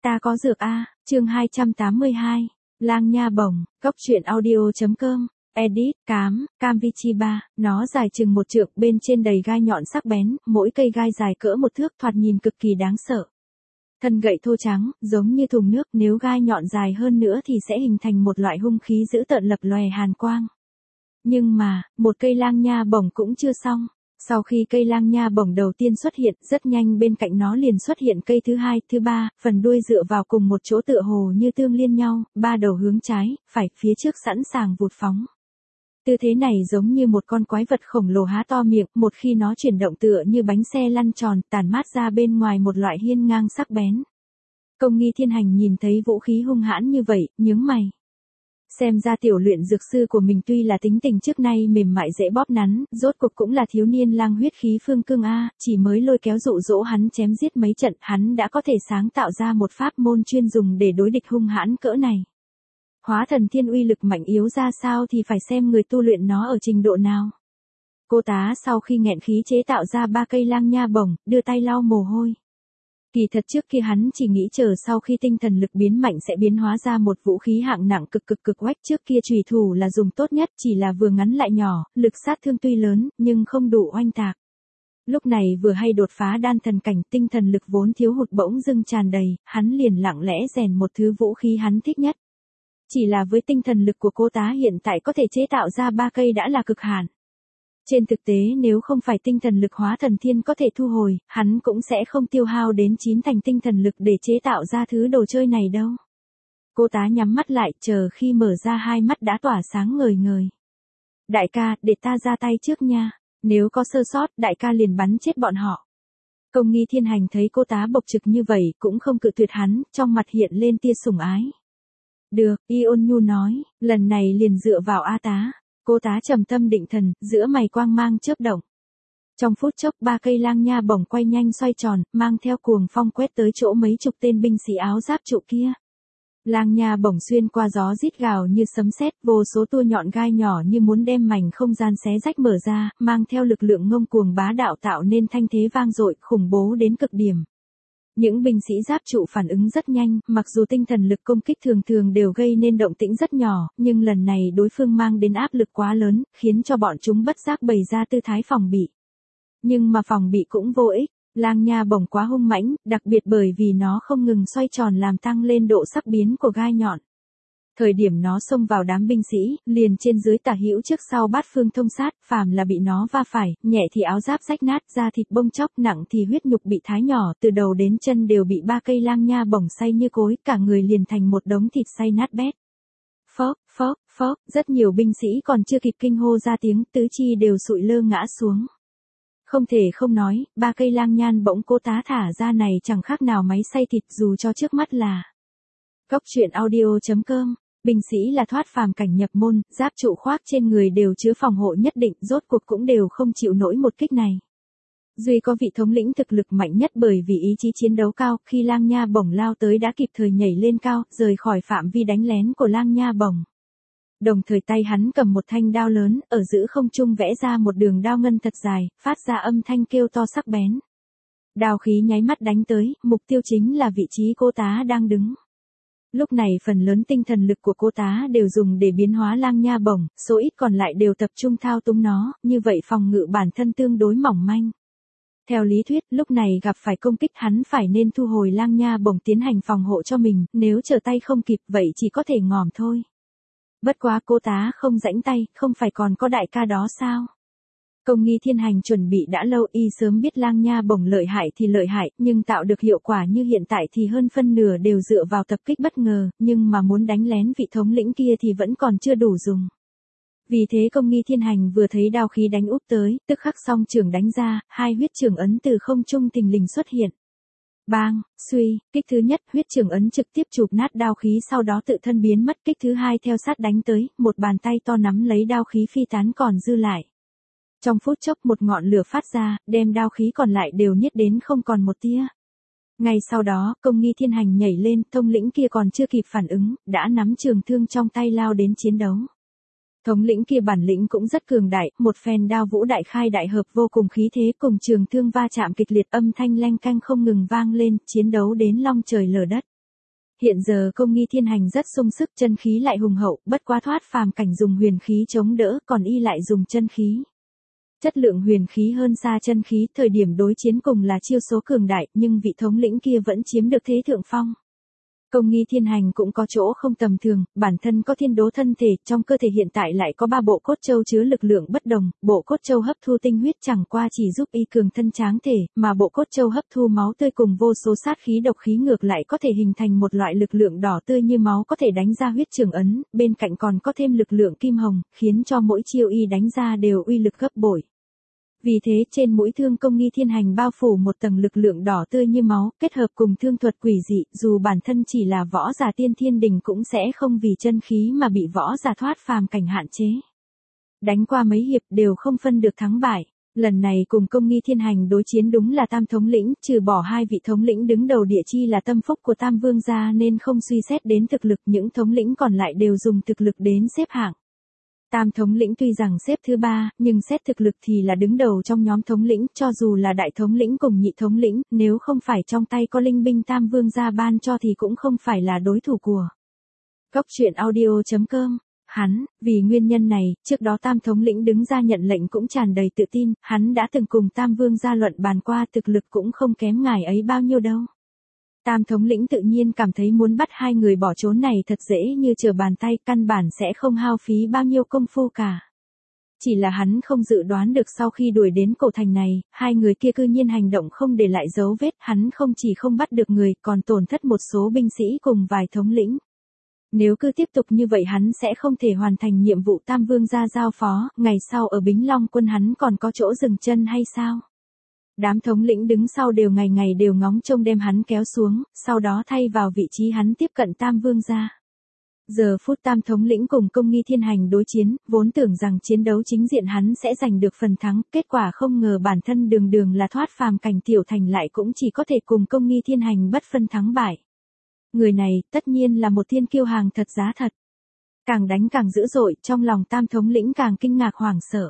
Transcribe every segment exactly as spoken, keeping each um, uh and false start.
Ta có dược a, chương hai trăm tám mươi hai. Lang nha bổng, cốc truyện audio.com, edit, cám, Camvichiba, nó dài chừng một trượng, bên trên đầy gai nhọn sắc bén, mỗi cây gai dài cỡ một thước, thoạt nhìn cực kỳ đáng sợ. Thân gậy thô trắng, giống như thùng nước, nếu gai nhọn dài hơn nữa thì sẽ hình thành một loại hung khí dữ tợn lập lòe hàn quang. Nhưng mà, một cây lang nha bổng cũng chưa xong. Sau khi cây lang nha bổng đầu tiên xuất hiện, rất nhanh bên cạnh nó liền xuất hiện cây thứ hai, thứ ba, phần đuôi dựa vào cùng một chỗ tựa hồ như tương liên nhau, ba đầu hướng trái, phải, phía trước sẵn sàng vụt phóng. Tư thế này giống như một con quái vật khổng lồ há to miệng, một khi nó chuyển động tựa như bánh xe lăn tròn, tản mát ra bên ngoài một loại hiên ngang sắc bén. Công Nghi Thiên Hành nhìn thấy vũ khí hung hãn như vậy, nhướng mày. Xem ra tiểu luyện dược sư của mình tuy là tính tình trước nay mềm mại dễ bóp nắn, rốt cuộc cũng là thiếu niên lang huyết khí phương cương a, chỉ mới lôi kéo dụ dỗ hắn chém giết mấy trận, hắn đã có thể sáng tạo ra một pháp môn chuyên dùng để đối địch hung hãn cỡ này. Hóa thần thiên uy lực mạnh yếu ra sao thì phải xem người tu luyện nó ở trình độ nào. Cô tá sau khi nghẹn khí chế tạo ra ba cây lang nha bổng, đưa tay lau mồ hôi. Kỳ thật trước kia hắn chỉ nghĩ chờ sau khi tinh thần lực biến mạnh sẽ biến hóa ra một vũ khí hạng nặng cực cực cực oách, trước kia chùy thủ là dùng tốt nhất, chỉ là vừa ngắn lại nhỏ, lực sát thương tuy lớn, nhưng không đủ oanh tạc. Lúc này vừa hay đột phá đan thần cảnh, tinh thần lực vốn thiếu hụt bỗng dưng tràn đầy, hắn liền lặng lẽ rèn một thứ vũ khí hắn thích nhất. Chỉ là với tinh thần lực của cô tá hiện tại có thể chế tạo ra ba cây đã là cực hạn. Trên thực tế nếu không phải tinh thần lực hóa thần thiên có thể thu hồi, hắn cũng sẽ không tiêu hao đến chín thành tinh thần lực để chế tạo ra thứ đồ chơi này đâu. Cô tá nhắm mắt lại, chờ khi mở ra hai mắt đã tỏa sáng ngời ngời. Đại ca, để ta ra tay trước nha, nếu có sơ sót, đại ca liền bắn chết bọn họ. Công Nghi Thiên Hành thấy cô tá bộc trực như vậy, cũng không cự tuyệt hắn, trong mặt hiện lên tia sủng ái. Được, Y ôn nhu nói, lần này liền dựa vào A tá. Cô tá trầm tâm định thần, giữa mày quang mang chớp động. Trong phút chốc ba cây lang nha bổng quay nhanh xoay tròn, mang theo cuồng phong quét tới chỗ mấy chục tên binh sĩ áo giáp trụ kia. Lang nha bổng xuyên qua gió rít gào như sấm sét, vô số tua nhọn gai nhỏ như muốn đem mảnh không gian xé rách mở ra, mang theo lực lượng ngông cuồng bá đạo tạo nên thanh thế vang dội, khủng bố đến cực điểm. Những binh sĩ giáp trụ phản ứng rất nhanh, mặc dù tinh thần lực công kích thường thường đều gây nên động tĩnh rất nhỏ, nhưng lần này đối phương mang đến áp lực quá lớn, khiến cho bọn chúng bất giác bày ra tư thái phòng bị. Nhưng mà phòng bị cũng vô ích, lang nha bổng quá hung mãnh, đặc biệt bởi vì nó không ngừng xoay tròn làm tăng lên độ sắc bén của gai nhọn. Thời điểm nó xông vào đám binh sĩ, liền trên dưới tả hữu trước sau bát phương thông sát, phàm là bị nó va phải, nhẹ thì áo giáp rách nát, da thịt bông chóc, nặng thì huyết nhục bị thái nhỏ, từ đầu đến chân đều bị ba cây lang nha bổng xay như cối, cả người liền thành một đống thịt xay nát bét. Phốc, phốc, phốc, rất nhiều binh sĩ còn chưa kịp kinh hô ra tiếng, tứ chi đều sụi lơ ngã xuống. Không thể không nói, ba cây lang nhan bỗng cô tá thả ra này chẳng khác nào máy xay thịt, dù cho trước mắt là cốc truyện audio.com. Binh sĩ là thoát phàm cảnh nhập môn, giáp trụ khoác trên người đều chứa phòng hộ nhất định, rốt cuộc cũng đều không chịu nổi một kích này. Duy có vị thống lĩnh thực lực mạnh nhất bởi vì ý chí chiến đấu cao, khi lang nha bổng lao tới đã kịp thời nhảy lên cao, rời khỏi phạm vi đánh lén của lang nha bổng. Đồng thời tay hắn cầm một thanh đao lớn, ở giữa không trung vẽ ra một đường đao ngân thật dài, phát ra âm thanh kêu to sắc bén. Đao khí nháy mắt đánh tới, mục tiêu chính là vị trí cô tá đang đứng. Lúc này phần lớn tinh thần lực của cô tá đều dùng để biến hóa lang nha bổng, số ít còn lại đều tập trung thao túng nó, như vậy phòng ngự bản thân tương đối mỏng manh. Theo lý thuyết, lúc này gặp phải công kích hắn phải nên thu hồi lang nha bổng tiến hành phòng hộ cho mình, nếu trở tay không kịp vậy chỉ có thể ngòm thôi. Bất quá cô tá không rãnh tay, không phải còn có đại ca đó sao? Công Nghi Thiên Hành chuẩn bị đã lâu, y sớm biết lang nha bổng lợi hại thì lợi hại, nhưng tạo được hiệu quả như hiện tại thì hơn phân nửa đều dựa vào tập kích bất ngờ, nhưng mà muốn đánh lén vị thống lĩnh kia thì vẫn còn chưa đủ dùng. Vì thế Công Nghi Thiên Hành vừa thấy đao khí đánh úp tới, tức khắc song trường đánh ra, hai huyết trường ấn từ không trung thình lình xuất hiện. Bang, suy, kích thứ nhất, huyết trường ấn trực tiếp chụp nát đao khí, sau đó tự thân biến mất, kích thứ hai theo sát đánh tới, một bàn tay to nắm lấy đao khí phi tán còn dư lại. Trong phút chốc một ngọn lửa phát ra, đem đao khí còn lại đều nhiết đến không còn một tia. Ngay sau đó, Công Nghi Thiên Hành nhảy lên, thống lĩnh kia còn chưa kịp phản ứng, đã nắm trường thương trong tay lao đến chiến đấu. Thống lĩnh kia bản lĩnh cũng rất cường đại, một phen đao vũ đại khai đại hợp vô cùng khí thế, cùng trường thương va chạm kịch liệt, âm thanh leng canh không ngừng vang lên, chiến đấu đến long trời lở đất. Hiện giờ Công Nghi Thiên Hành rất sung sức, chân khí lại hùng hậu, bất quá thoát phàm cảnh dùng huyền khí chống đỡ, còn y lại dùng chân khí. Chất lượng huyền khí hơn xa chân khí, thời điểm đối chiến cùng là chiêu số cường đại, nhưng vị thống lĩnh kia vẫn chiếm được thế thượng phong. Công Nghi Thiên Hành cũng có chỗ không tầm thường, bản thân có thiên đố thân thể, trong cơ thể hiện tại lại có ba bộ cốt châu chứa lực lượng bất đồng, bộ cốt châu hấp thu tinh huyết chẳng qua chỉ giúp y cường thân tráng thể, mà bộ cốt châu hấp thu máu tươi cùng vô số sát khí độc khí ngược lại có thể hình thành một loại lực lượng đỏ tươi như máu có thể đánh ra huyết trường ấn, bên cạnh còn có thêm lực lượng kim hồng, khiến cho mỗi chiêu y đánh ra đều uy lực gấp bội. Vì thế trên mũi thương Công Nghi Thiên Hành bao phủ một tầng lực lượng đỏ tươi như máu, kết hợp cùng thương thuật quỷ dị, dù bản thân chỉ là võ giả tiên thiên đình cũng sẽ không vì chân khí mà bị võ giả thoát phàm cảnh hạn chế. Đánh qua mấy hiệp đều không phân được thắng bại. Lần này cùng Công Nghi Thiên Hành đối chiến đúng là Tam thống lĩnh, trừ bỏ hai vị thống lĩnh đứng đầu địa chi là tâm phúc của Tam vương gia nên không suy xét đến thực lực, những thống lĩnh còn lại đều dùng thực lực đến xếp hạng. Tam thống lĩnh tuy rằng xếp thứ ba, nhưng xét thực lực thì là đứng đầu trong nhóm thống lĩnh, cho dù là đại thống lĩnh cùng nhị thống lĩnh, nếu không phải trong tay có linh binh Tam vương gia ban cho thì cũng không phải là đối thủ của. Góc truyện audio chấm com. Hắn, vì nguyên nhân này, trước đó Tam thống lĩnh đứng ra nhận lệnh cũng tràn đầy tự tin, hắn đã từng cùng Tam vương gia luận bàn qua, thực lực cũng không kém ngài ấy bao nhiêu đâu. Tam thống lĩnh tự nhiên cảm thấy muốn bắt hai người bỏ trốn này thật dễ như trở bàn tay, căn bản sẽ không hao phí bao nhiêu công phu cả. Chỉ là hắn không dự đoán được sau khi đuổi đến cổ thành này, hai người kia cư nhiên hành động không để lại dấu vết, hắn không chỉ không bắt được người, còn tổn thất một số binh sĩ cùng vài thống lĩnh. Nếu cứ tiếp tục như vậy hắn sẽ không thể hoàn thành nhiệm vụ Tam vương gia giao phó, ngày sau ở Bính Long quân hắn còn có chỗ dừng chân hay sao? Đám thống lĩnh đứng sau đều ngày ngày đều ngóng trông đem hắn kéo xuống, sau đó thay vào vị trí hắn tiếp cận Tam vương gia. Giờ phút Tam thống lĩnh cùng Công Nghi Thiên Hành đối chiến, vốn tưởng rằng chiến đấu chính diện hắn sẽ giành được phần thắng, kết quả không ngờ bản thân đường đường là thoát phàm cảnh tiểu thành lại cũng chỉ có thể cùng Công Nghi Thiên Hành bất phân thắng bại. Người này, tất nhiên là một thiên kiêu hàng thật giá thật. Càng đánh càng dữ dội, trong lòng Tam thống lĩnh càng kinh ngạc hoảng sợ.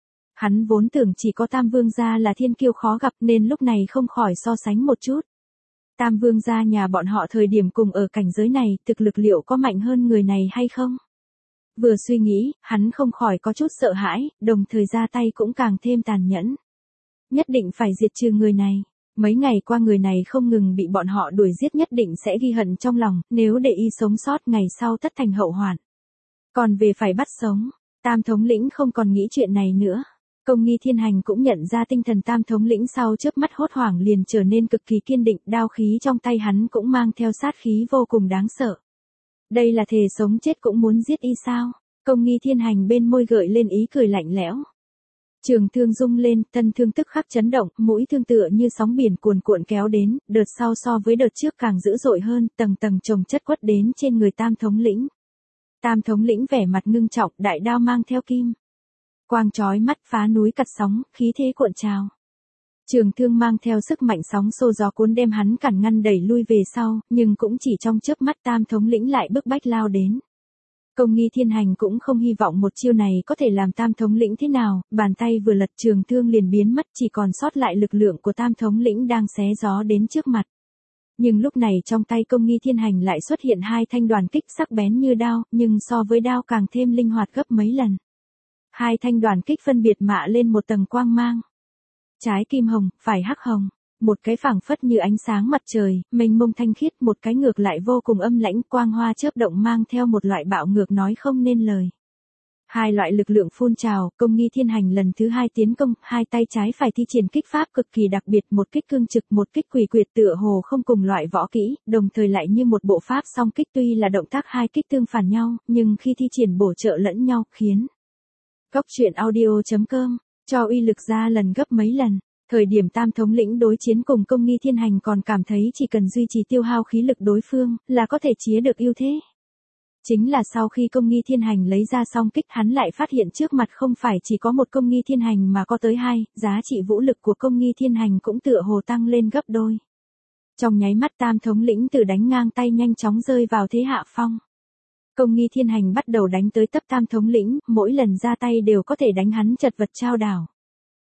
Hắn vốn tưởng chỉ có Tam vương gia là thiên kiêu khó gặp nên lúc này không khỏi so sánh một chút. Tam vương gia nhà bọn họ thời điểm cùng ở cảnh giới này, thực lực liệu có mạnh hơn người này hay không? Vừa suy nghĩ, hắn không khỏi có chút sợ hãi, đồng thời ra tay cũng càng thêm tàn nhẫn. Nhất định phải diệt trừ người này. Mấy ngày qua người này không ngừng bị bọn họ đuổi giết, nhất định sẽ ghi hận trong lòng, nếu để y sống sót ngày sau tất thành hậu hoạn. Còn về phải bắt sống, Tam thống lĩnh không còn nghĩ chuyện này nữa. Công Nghi Thiên Hành cũng nhận ra tinh thần Tam thống lĩnh sau chớp mắt hốt hoảng liền trở nên cực kỳ kiên định, đao khí trong tay hắn cũng mang theo sát khí vô cùng đáng sợ. Đây là thề sống chết cũng muốn giết y sao? Công Nghi Thiên Hành bên môi gợi lên ý cười lạnh lẽo. Trường thương rung lên, thân thương tức khắc chấn động, mũi thương tựa như sóng biển cuồn cuộn kéo đến, đợt sau so với đợt trước càng dữ dội hơn, tầng tầng chồng chất quất đến trên người Tam thống lĩnh. Tam thống lĩnh vẻ mặt ngưng trọng, đại đao mang theo kim quang chói mắt phá núi cắt sóng, khí thế cuộn trào. Trường thương mang theo sức mạnh sóng xô gió cuốn đem hắn cản ngăn đẩy lui về sau, nhưng cũng chỉ trong chớp mắt Tam thống lĩnh lại bức bách lao đến. Công Nghi Thiên Hành cũng không hy vọng một chiêu này có thể làm Tam thống lĩnh thế nào, bàn tay vừa lật trường thương liền biến mất, chỉ còn sót lại lực lượng của Tam thống lĩnh đang xé gió đến trước mặt. Nhưng lúc này trong tay Công Nghi Thiên Hành lại xuất hiện hai thanh đoàn kích sắc bén như đao, nhưng so với đao càng thêm linh hoạt gấp mấy lần. Hai thanh đoàn kích phân biệt mạ lên một tầng quang mang. Trái kim hồng, phải hắc hồng. Một cái phảng phất như ánh sáng mặt trời, mênh mông thanh khiết, một cái ngược lại vô cùng âm lãnh, quang hoa chớp động mang theo một loại bạo ngược nói không nên lời. Hai loại lực lượng phun trào, Công Nghi Thiên Hành lần thứ hai tiến công, hai tay trái phải thi triển kích pháp cực kỳ đặc biệt, một kích cương trực, một kích quỷ quyệt tựa hồ không cùng loại võ kỹ, đồng thời lại như một bộ pháp song kích, tuy là động tác hai kích tương phản nhau, nhưng khi thi triển bổ trợ lẫn nhau, khiến Góc truyện audio chấm com cho uy lực ra lần gấp mấy lần. Thời điểm Tam thống lĩnh đối chiến cùng Công Nghi Thiên Hành còn cảm thấy chỉ cần duy trì tiêu hao khí lực đối phương, là có thể chiếm được ưu thế. Chính là sau khi Công Nghi Thiên Hành lấy ra song kích, hắn lại phát hiện trước mặt không phải chỉ có một Công Nghi Thiên Hành mà có tới hai, giá trị vũ lực của Công Nghi Thiên Hành cũng tựa hồ tăng lên gấp đôi. Trong nháy mắt Tam thống lĩnh từ đánh ngang tay nhanh chóng rơi vào thế hạ phong. Công Nghi Thiên Hành bắt đầu đánh tới tấp Tam thống lĩnh, mỗi lần ra tay đều có thể đánh hắn chật vật chao đảo.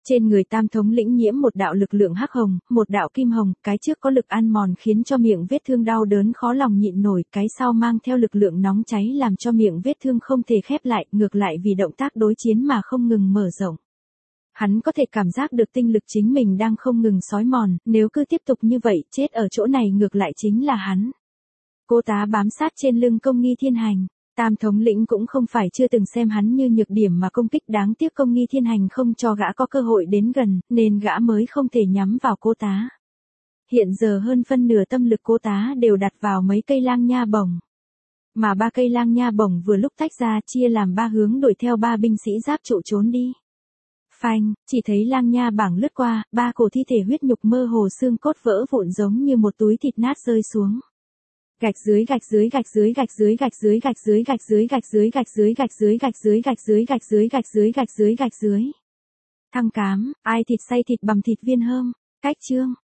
Trên người Tam thống lĩnh nhiễm một đạo lực lượng hắc hồng, một đạo kim hồng, cái trước có lực ăn mòn khiến cho miệng vết thương đau đớn khó lòng nhịn nổi, cái sau mang theo lực lượng nóng cháy làm cho miệng vết thương không thể khép lại, ngược lại vì động tác đối chiến mà không ngừng mở rộng. Hắn có thể cảm giác được tinh lực chính mình đang không ngừng xói mòn, nếu cứ tiếp tục như vậy, chết ở chỗ này ngược lại chính là hắn. Cô tá bám sát trên lưng Công Nghi Thiên Hành. Tam thống lĩnh cũng không phải chưa từng xem hắn như nhược điểm mà công kích, đáng tiếc Công Nghi Thiên Hành không cho gã có cơ hội đến gần, nên gã mới không thể nhắm vào cô tá. Hiện giờ hơn phân nửa tâm lực cô tá đều đặt vào mấy cây lang nha bổng. Mà ba cây lang nha bổng vừa lúc tách ra chia làm ba hướng đuổi theo ba binh sĩ giáp trụ trốn đi. Phanh, chỉ thấy lang nha bảng lướt qua, ba cổ thi thể huyết nhục mơ hồ xương cốt vỡ vụn giống như một túi thịt nát rơi xuống. Gạch dưới gạch dưới gạch dưới gạch dưới gạch dưới gạch dưới gạch dưới gạch dưới gạch dưới gạch dưới gạch dưới gạch dưới gạch dưới gạch dưới gạch dưới gạch dưới. Thăng cám, ai thịt xay thịt bằm thịt viên hơm, cách chương.